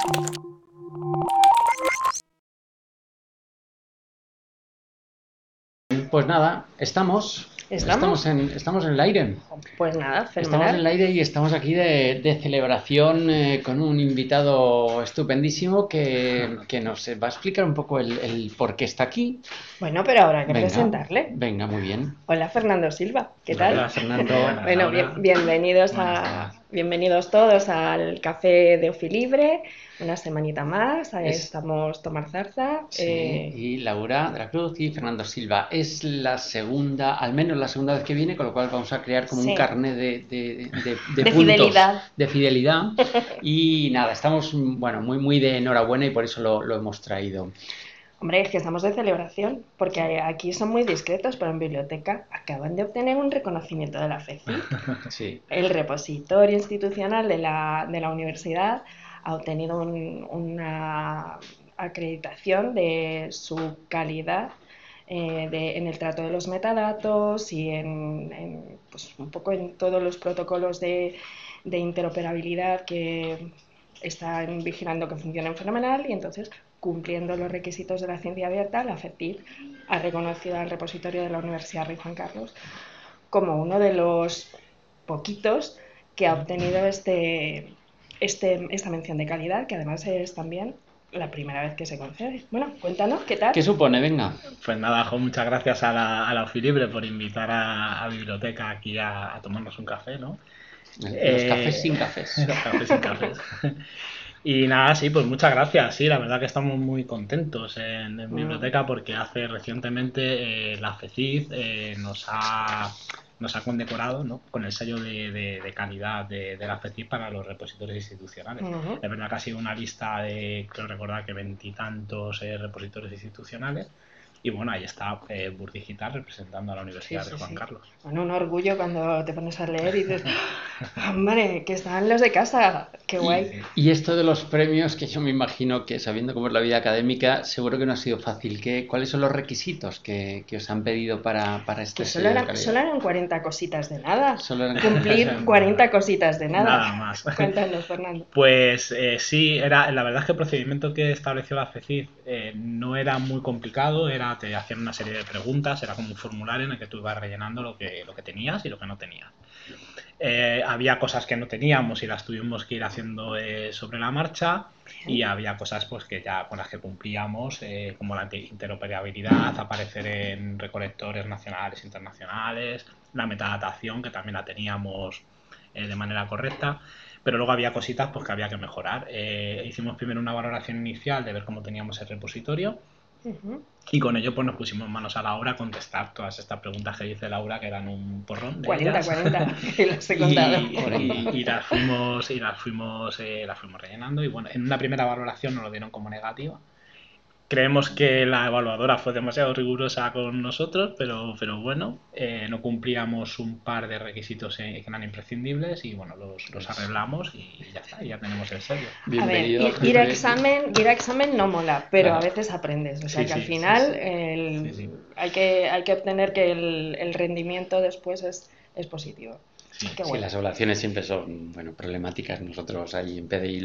Pues nada, estamos en el aire. Pues nada, Estamos en el fenomenal. aire y estamos aquí de celebración con un invitado estupendísimo que nos va a explicar un poco el por qué está aquí. Bueno, pero ahora hay que Venga, presentarle. venga, muy bien. Hola, Fernando Silva, ¿qué tal? Hola, Fernando. Bueno, bienvenidos todos al Café de Ofilibre. Una semanita más, estamos Tomar Zarza. Sí, y Laura de la Cruz y Fernando Silva. Es la segunda, al menos la segunda vez que viene, con lo cual vamos a crear como un Sí. carnet de De puntos fidelidad. de fidelidad. Y nada, estamos bueno, muy de enhorabuena y por eso lo hemos traído. Hombre, es que estamos de celebración, porque aquí son muy discretos, pero en biblioteca acaban de obtener un reconocimiento de la FECIC. Sí. El repositorio institucional de la universidad ha obtenido una acreditación de su calidad en el trato de los metadatos y pues un poco en todos los protocolos de interoperabilidad que están vigilando que funcionen fenomenal, y entonces, cumpliendo los requisitos de la ciencia abierta, la FECIP ha reconocido al repositorio de la Universidad Rey Juan Carlos como uno de los poquitos que ha obtenido esta mención de calidad, que además es también la primera vez que se concede. Bueno, cuéntanos, ¿qué tal? ¿Qué supone? Venga. Pues nada, Jo, muchas gracias a la Ofilibre por invitar a Biblioteca aquí a tomarnos un café, ¿no? Los cafés sin cafés. Los cafés sin cafés. Y nada, sí, pues muchas gracias. Sí, la verdad que estamos muy contentos en Biblioteca porque hace recientemente la FECID nos ha condecorado, ¿no?, con el sello de calidad de la FECID para los repositorios institucionales. Es verdad que ha sido una lista de, creo recordar que 20 y tantos repositorios institucionales. Y bueno, ahí está Bur Digital representando a la Universidad de Juan Carlos. Bueno, un orgullo cuando te pones a leer y dices, hombre, que están los de casa, qué guay. Y esto de los premios, que yo me imagino que, sabiendo cómo es la vida académica, seguro que no ha sido fácil. ¿Cuáles son los requisitos que os han pedido para este Pues sello de calidad? solo eran 40 cositas de nada. Solo eran Cumplir 40 cositas de nada. Nada más. Cuéntanos, Fernando. Pues sí, la verdad es que el procedimiento que estableció la FECID no era muy complicado, te hacían una serie de preguntas, era como un formulario en el que tú ibas rellenando lo que tenías y lo que no tenías. Había cosas que no teníamos y las tuvimos que ir haciendo sobre la marcha, y había cosas pues que ya con las que cumplíamos, como la interoperabilidad, aparecer en recolectores nacionales e internacionales, la metadatación, que también la teníamos de manera correcta, pero luego había cositas pues que había que mejorar. Hicimos primero una valoración inicial de ver cómo teníamos el repositorio, y con ello pues nos pusimos manos a la obra a contestar todas estas preguntas que dice Laura, que eran un porrón de 40, ellas. 40, que las he contado. Y las fuimos rellenando, y bueno, en una primera valoración nos lo dieron como negativa. Creemos que la evaluadora fue demasiado rigurosa con nosotros, pero bueno, no cumplíamos un par de requisitos que eran imprescindibles, y bueno, los arreglamos y ya está, y ya tenemos el sello. Bienvenido. A ver, ir a examen no mola, pero Claro. A veces aprendes. O sea Sí, que al sí, final sí. Hay que obtener que el rendimiento después es positivo. Qué Sí, bueno. las evaluaciones siempre son, bueno, problemáticas. Nosotros ahí en PDI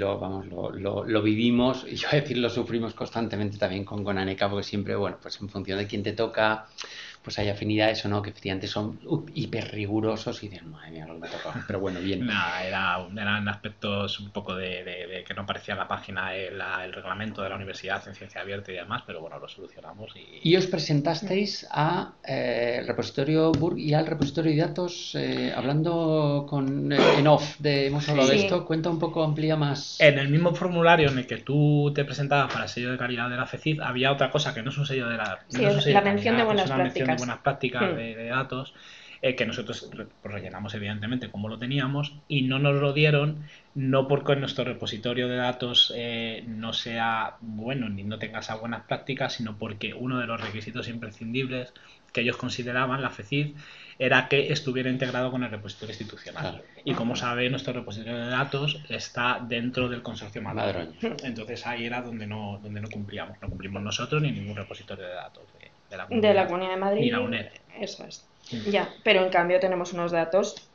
lo vivimos, y yo a decir, lo sufrimos constantemente también con ANECA, porque siempre, bueno, pues en función de quién te toca, pues hay afinidades o no, que efectivamente son hiper rigurosos y dices, madre mía, lo que me ha tocado. Pero bueno, bien. Nada, eran aspectos un poco de que no parecía la página, el reglamento de la universidad en ciencia abierta y demás, pero bueno, lo solucionamos. Y os presentasteis al repositorio Burg y al repositorio de datos, hablando en off, hemos hablado de esto. Cuenta un poco, amplía más. En el mismo formulario en el que tú te presentabas para el sello de calidad de la FECID, había otra cosa que no es un sello de la mención de buenas es una mención de buenas prácticas de datos, que nosotros pues rellenamos evidentemente como lo teníamos, y no nos lo dieron, no porque nuestro repositorio de datos no sea bueno ni no tenga esas buenas prácticas, sino porque uno de los requisitos imprescindibles que ellos consideraban, la FECID, era que estuviera integrado con el repositorio institucional. Claro. Y como sabe, nuestro repositorio de datos está dentro del consorcio Madroño. Entonces ahí era donde no cumplíamos. No cumplimos nosotros ni ningún repositorio de datos de la Comunidad de Madrid. Ni la UNED. Eso es. Ya, pero en cambio tenemos unos datos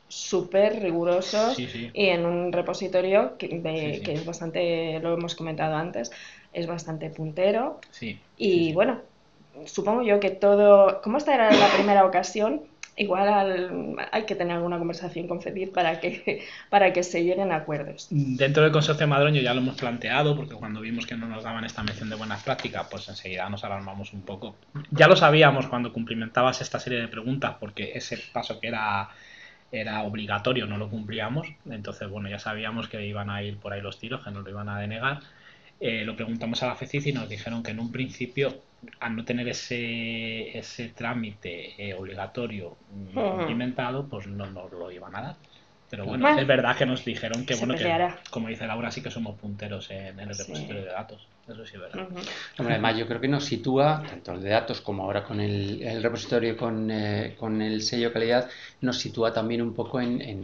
súper rigurosos Sí, sí, y en un repositorio sí, que sí, es bastante, lo hemos comentado antes, es bastante puntero. sí, sí, Y sí. bueno, supongo yo que todo, como esta era la primera ocasión, igual hay que tener alguna conversación con FEDIR para que se lleguen a acuerdos. Dentro del consorcio madroño ya lo hemos planteado, porque cuando vimos que no nos daban esta mención de buenas prácticas, pues enseguida nos alarmamos un poco. Ya lo sabíamos cuando cumplimentabas esta serie de preguntas, porque ese paso que era obligatorio no lo cumplíamos. Entonces, bueno, ya sabíamos que iban a ir por ahí los tiros, que nos lo iban a denegar. Lo preguntamos a la FECIC y nos dijeron que en un principio, al no tener ese trámite obligatorio cumplimentado, pues no nos lo iban a dar. Pero bueno, Bueno, es verdad que nos dijeron que, se bueno, que peleará. como dice Laura, sí que somos punteros en el repositorio Sí. de datos. Eso sí es verdad. Hombre, además, yo creo que nos sitúa, tanto el de datos como ahora con el repositorio con el sello de calidad, nos sitúa también un poco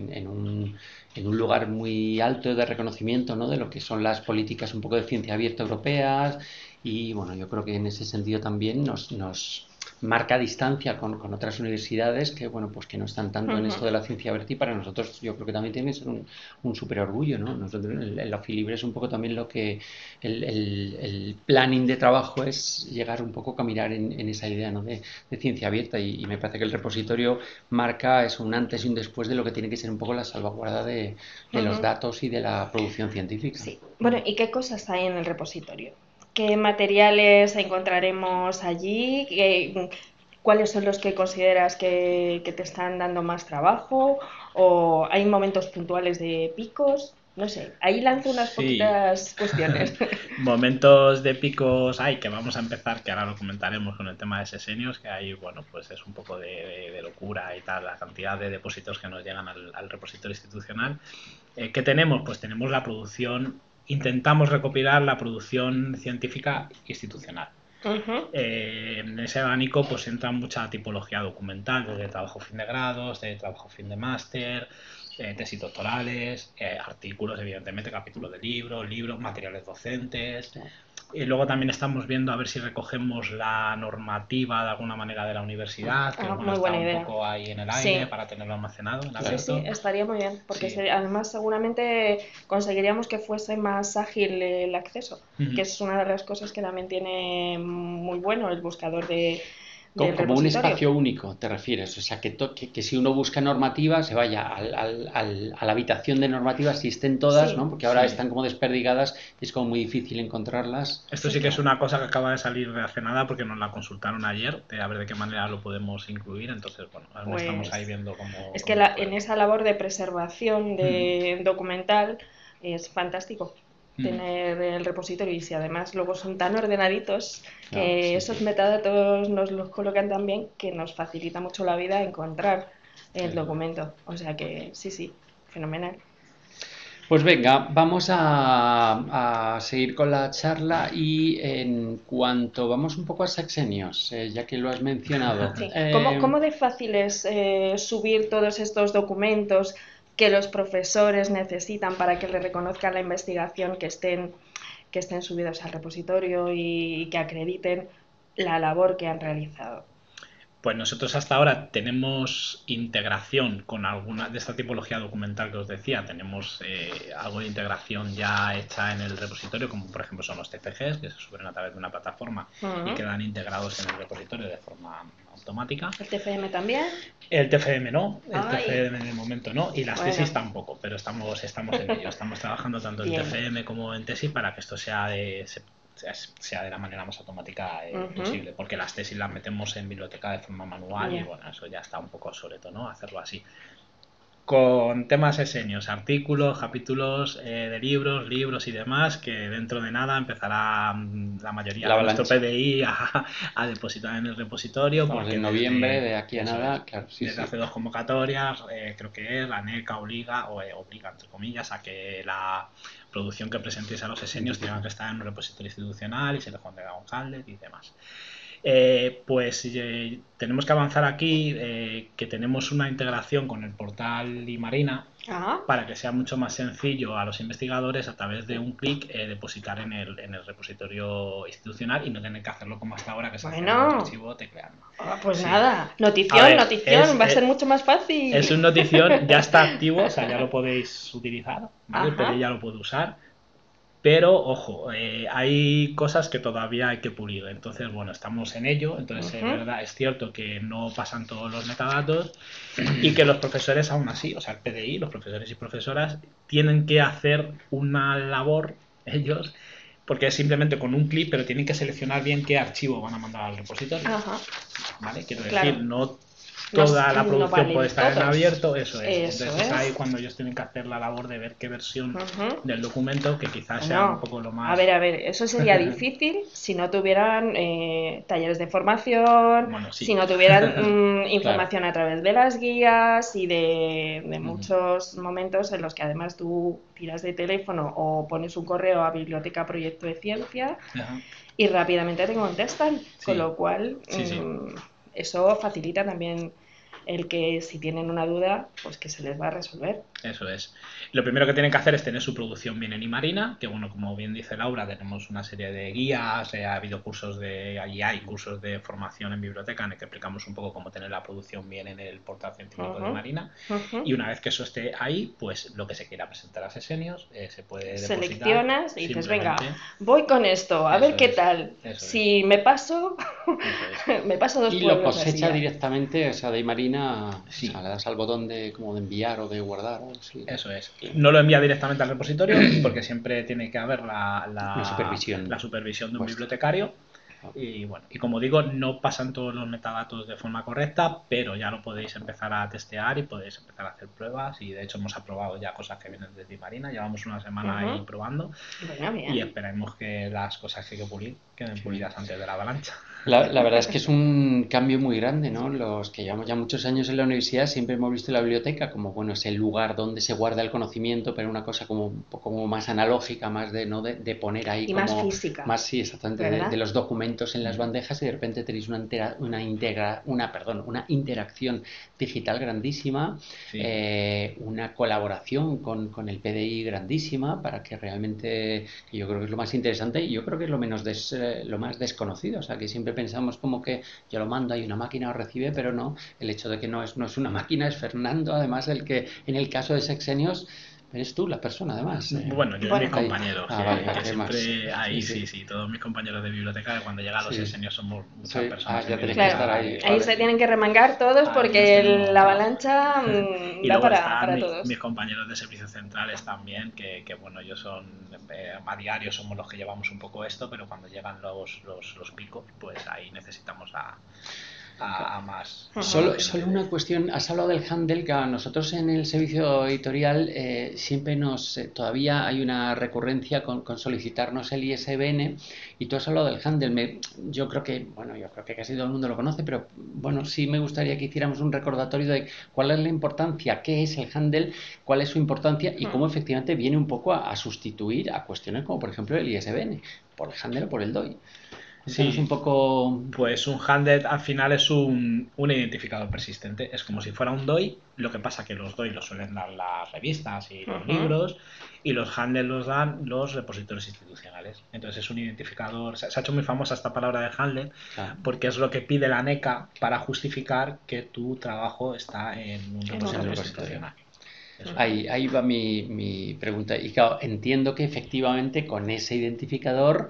en un lugar muy alto de reconocimiento, ¿no? De lo que son las políticas un poco de ciencia abierta europeas y bueno, yo creo que en ese sentido también nos marca distancia con otras universidades que bueno pues que no están tanto en esto de la ciencia abierta y para nosotros yo creo que también tiene que ser un súper orgullo, ¿no? Nosotros el Afilibre es un poco también lo que el planning de trabajo es llegar un poco a caminar en esa idea, ¿no? de ciencia abierta y me parece que el repositorio marca es un antes y un después de lo que tiene que ser un poco la salvaguarda de los datos y de la producción científica. Sí. Bueno, ¿y qué cosas hay en el repositorio? ¿Qué materiales encontraremos allí? ¿Cuáles son los que consideras que te están dando más trabajo? ¿O hay momentos puntuales de picos? No sé, ahí lanzo unas Sí, poquitas cuestiones. momentos de picos hay que vamos a empezar, que ahora lo comentaremos con el tema de sesenios, que ahí, bueno, pues es un poco de locura y tal, la cantidad de depósitos que nos llegan al repositorio institucional. ¿Qué tenemos? Pues tenemos la producción, intentamos recopilar la producción científica institucional. En ese abanico pues entra mucha tipología documental, desde trabajo fin de grados, de trabajo fin de máster, tesis doctorales, artículos, evidentemente, capítulos de libros, materiales docentes. Y luego también estamos viendo a ver si recogemos la normativa de alguna manera de la universidad, que bueno, Muy está buena un idea. poco ahí en el aire Sí, para tenerlo almacenado, en sí, sí, abierto. estaría muy bien, porque Sí. además seguramente conseguiríamos que fuese más ágil el acceso, que Ujú. es una de las cosas que también tiene muy bueno el buscador del Como un repositorio. espacio único, te refieres. O sea, que si uno busca normativa, se vaya a la habitación de normativas si estén todas, Sí, ¿no? Porque ahora Sí. están como desperdigadas y es como muy difícil encontrarlas. Esto sí, sí que es claro. una cosa que acaba de salir de hace nada porque nos la consultaron ayer, de a ver de qué manera lo podemos incluir. Entonces, bueno, aún estamos ahí Pues viendo cómo, es que cómo lo en podemos esa hacer. labor de preservación de documental es fantástico tener el repositorio y si además luego son tan ordenaditos Claro, que sí, esos sí. metadatos nos los colocan tan bien que nos facilita mucho la vida encontrar el Eso es. documento. O sea que sí, sí, fenomenal. Pues venga, vamos a seguir con la charla y en cuanto vamos un poco a sexenios, ya que lo has mencionado. Sí. ¿Cómo de fácil es subir todos estos documentos que los profesores necesitan para que les reconozcan la investigación, que estén subidos al repositorio y que acrediten la labor que han realizado? Pues nosotros hasta ahora tenemos integración con alguna de esta tipología documental que os decía. Tenemos algo de integración ya hecha en el repositorio, como por ejemplo son los TFGs, que se suben a través de una plataforma y quedan integrados en el repositorio de forma automática. ¿El TFM también? El TFM no, el Ay, TFM en el momento no, y las bueno, tesis tampoco, pero estamos en ello. Estamos trabajando tanto en bien. TFM como en tesis para que esto sea de la manera más automática posible, porque las tesis las metemos en biblioteca de forma manual y Ya. bueno, eso ya está un poco obsoleto, ¿no? Hacerlo así. Con temas esenios, artículos, capítulos de libros y demás, que dentro de nada empezará la mayoría La de nuestro avalancha. PDI a depositar en el repositorio, Estamos porque en noviembre, de aquí a nada, claro, sí, desde sí. hace 2 convocatorias, creo que es, la NECA obliga, entre comillas, a que la producción que presentéis a los esenios tenga que estar en un repositorio institucional y se le pondrá un handlet y demás. Tenemos que avanzar aquí, que tenemos una integración con el portal Imarina, Ah, para que sea mucho más sencillo a los investigadores a través de un clic depositar en el repositorio institucional y no tener que hacerlo como hasta ahora que se hace en el bueno. archivo tecleando. Pues Sí. nada, A notición, ver, notición, va a ser mucho más es fácil. un notición, ya está activo, o sea, ya lo podéis utilizar, ¿vale? El PDI Ajá. ya lo puede usar, pero ojo, hay cosas que todavía hay que pulir. Entonces, bueno, estamos en ello. Entonces, Ujú, verdad, es cierto que no pasan todos los metadatos y que los profesores aún así, o sea, el PDI, los profesores y profesoras, tienen que hacer una labor ellos, porque es simplemente con un clic, pero tienen que seleccionar bien qué archivo van a mandar al repositorio. ajá, ¿Vale? Quiero claro. decir, no No, toda la no producción puede valen estar en todos. abierto, eso es. Eso Entonces es ahí es. cuando ellos tienen que hacer la labor de ver qué versión Ujú. del documento, que quizás sea un Bueno, poco lo más... a ver, eso sería difícil si no tuvieran talleres de formación, Bueno, si sí. no tuvieran Claro. información a través de las guías y de muchos momentos en los que además tú tiras de teléfono o pones un correo a Biblioteca Proyecto de Ciencia Ajá. y rápidamente te contestan, con Sí, lo cual sí, sí. eso facilita también el que si tienen una duda, pues que se les va a resolver. Eso es. Lo primero que tienen que hacer es tener su producción bien en Imarina, que bueno, como bien dice Laura, tenemos una serie de guías, ha habido cursos allí hay cursos de formación en biblioteca en el que explicamos un poco cómo tener la producción bien en el portal científico de Ujú, Imarina. ujú. Y una vez que eso esté ahí, pues lo que se quiera presentar a Sesenios se puede depositar Seleccionas y dices, venga, simplemente. voy con esto, a ver Eso qué es, tal. eso es, Si me paso, eso es. me paso dos Y lo pueblos así cosecha ya. directamente, o sea, de Marina, o Sí, sea, le das al botón de como de enviar o de guardar o algo así. eso es. No lo envía directamente al repositorio porque siempre tiene que haber Una supervisión la supervisión de un vuestra. bibliotecario. Claro. Y bueno, y como digo, no pasan todos los metadatos de forma correcta, pero ya lo podéis empezar a testear y podéis empezar a hacer pruebas. Y de hecho hemos aprobado ya cosas que vienen desde Marina, llevamos una semana ahí Ujú. probando Bueno, y bien. esperemos que las cosas que hay que pulir queden Qué bien. pulidas antes de la avalancha. La verdad es que es un cambio muy grande, ¿no? Los que llevamos ya muchos años en la universidad siempre hemos visto la biblioteca como, bueno, es el lugar donde se guarda el conocimiento, pero una cosa como un poco como más analógica, más de, ¿no? de poner ahí Y más como, física, más, sí, exactamente, de ¿verdad? los documentos en las bandejas y de repente tenéis una interacción digital grandísima, Sí, una colaboración con el PDI grandísima para que realmente, que yo creo que es lo más interesante y yo creo que es lo más desconocido, o sea, que siempre pensamos como que yo lo mando, hay una máquina o recibe, pero no, el hecho de que no es una máquina, es Fernando, además el que en el caso de Sexenios eres tú la persona, además. bueno, yo y mis Bueno, Ahí. compañeros, Ah, vale, que ¿qué más? siempre Sí, ahí sí, sí, sí, todos mis compañeros de biblioteca, que cuando llega a los sí, sesenios somos muchas sí. Ah, personas en ya tenéis que estar claro, biblioteca, ahí, ahí vale. se tienen que remangar todos ahí nos porque tenemos la trabajo. avalancha Y da luego están para todos. mis compañeros de servicios centrales también, que bueno, ellos son, a diario somos los que llevamos un poco esto, pero cuando llegan los picos, pues ahí necesitamos a más Solo gente. una cuestión, has hablado del handle, que a nosotros en el servicio editorial siempre todavía hay una recurrencia con solicitarnos el ISBN y tú has hablado del handle. Yo creo que, bueno, yo creo que casi todo el mundo lo conoce, pero bueno, sí me gustaría que hiciéramos un recordatorio de cuál es la importancia, qué es el handle, cuál es su importancia y cómo efectivamente viene un poco a sustituir a cuestiones como por ejemplo el ISBN, por el handle o por el DOI. Cuéntanos un Sí, poco. pues un handed al final es un identificador persistente. Es como si fuera un DOI, lo que pasa que los DOI los suelen dar las revistas y los Ujú. libros, y los handles los dan los repositorios institucionales. Entonces es un identificador. Se ha hecho muy famosa esta palabra de handle Claro. porque es lo que pide la NECA para justificar que tu trabajo está en un En un En el repositorio repositorio. institucional. Eso es. Ahí va mi pregunta. Y claro, entiendo que efectivamente con ese identificador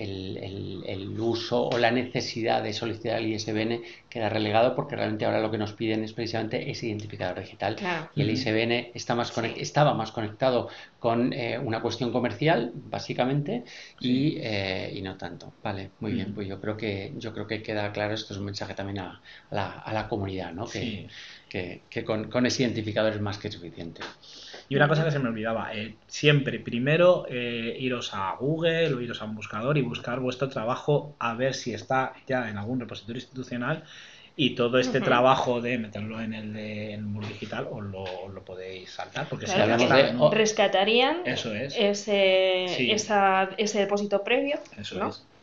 el uso o la necesidad de solicitar el ISBN queda relegado porque realmente ahora lo que nos piden es precisamente ese identificador digital. Claro, Y el ISBN sí. estaba más conectado con una cuestión comercial, básicamente, Sí. y no tanto. Vale, muy bien. Pues yo creo que queda claro. Esto es un mensaje también a la comunidad, ¿no? Sí. Que con ese identificador es más que suficiente. Y una cosa que se me olvidaba, siempre primero iros a Google o iros a un buscador y buscar vuestro trabajo a ver si está ya en algún repositorio institucional y todo este Ujú. trabajo de meterlo en el muro digital os lo podéis saltar porque Si Claro, siempre hablamos está porque en un... rescatarían Eso es, ese, sí, ese depósito previo, eso ¿no? es.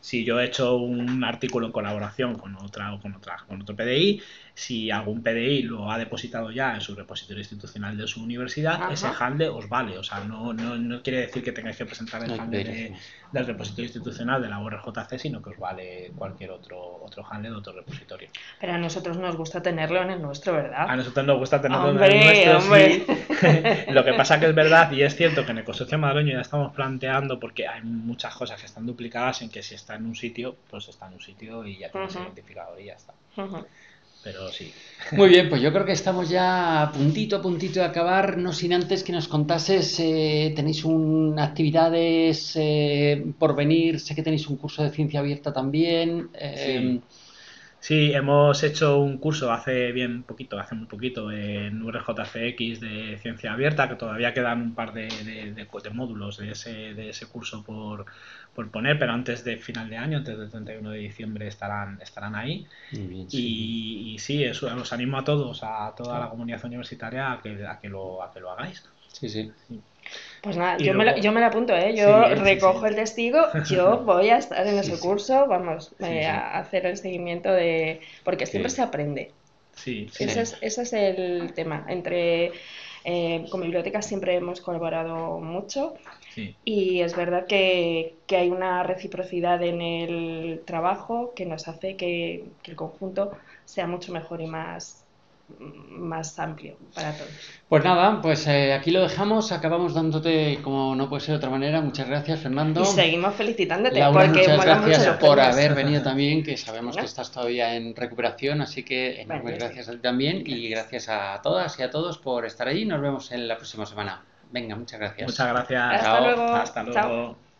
Si yo he hecho un artículo en colaboración con otro PDI, si algún PDI lo ha depositado ya en su repositorio institucional de su universidad, ese handle os vale. O sea, no quiere decir que tengáis que presentar el handle del repositorio institucional de la URJC, sino que os vale cualquier otro handle de otro repositorio. Pero a nosotros nos gusta tenerlo en el nuestro, ¿verdad? A nosotros nos gusta tenerlo en el nuestro, sí. Lo que pasa que es verdad, y es cierto que en el consorcio madrileño ya estamos planteando, porque hay muchas cosas que están duplicadas, en que si está en un sitio, pues está en un sitio y ya tienes el identificador y ya está. Pero sí. Muy bien, pues yo creo que estamos ya a puntito de acabar, no sin antes que nos contases, tenéis actividades por venir, sé que tenéis un curso de ciencia abierta también. Sí, hemos hecho un curso hace muy poquito en URJCX de ciencia abierta, que todavía quedan un par de módulos de ese curso por poner, pero antes de final de año, antes del 31 de diciembre estarán ahí. Muy bien, Y sí, eso, os animo a todos, a toda la comunidad universitaria a que lo hagáis. Sí. Pues nada, Y yo me la apunto, ¿eh? Yo recojo el testigo, yo voy a estar en ese curso, vamos, a hacer el seguimiento porque siempre se aprende. Ese es el tema. Con bibliotecas siempre hemos colaborado mucho y es verdad que hay una reciprocidad en el trabajo que nos hace que el conjunto sea mucho mejor y más amplio para todos. Pues nada, pues aquí lo dejamos, acabamos dándote, como no puede ser de otra manera, muchas gracias, Fernando. Y seguimos felicitándote, Laura, porque muchas gracias por premios. haber venido también, que sabemos que estás todavía en recuperación, así que enormes gracias a ti también y gracias a todas y a todos por estar allí. Nos vemos en la próxima semana. Venga, muchas gracias. Muchas gracias. Hasta luego. Hasta luego. Chao.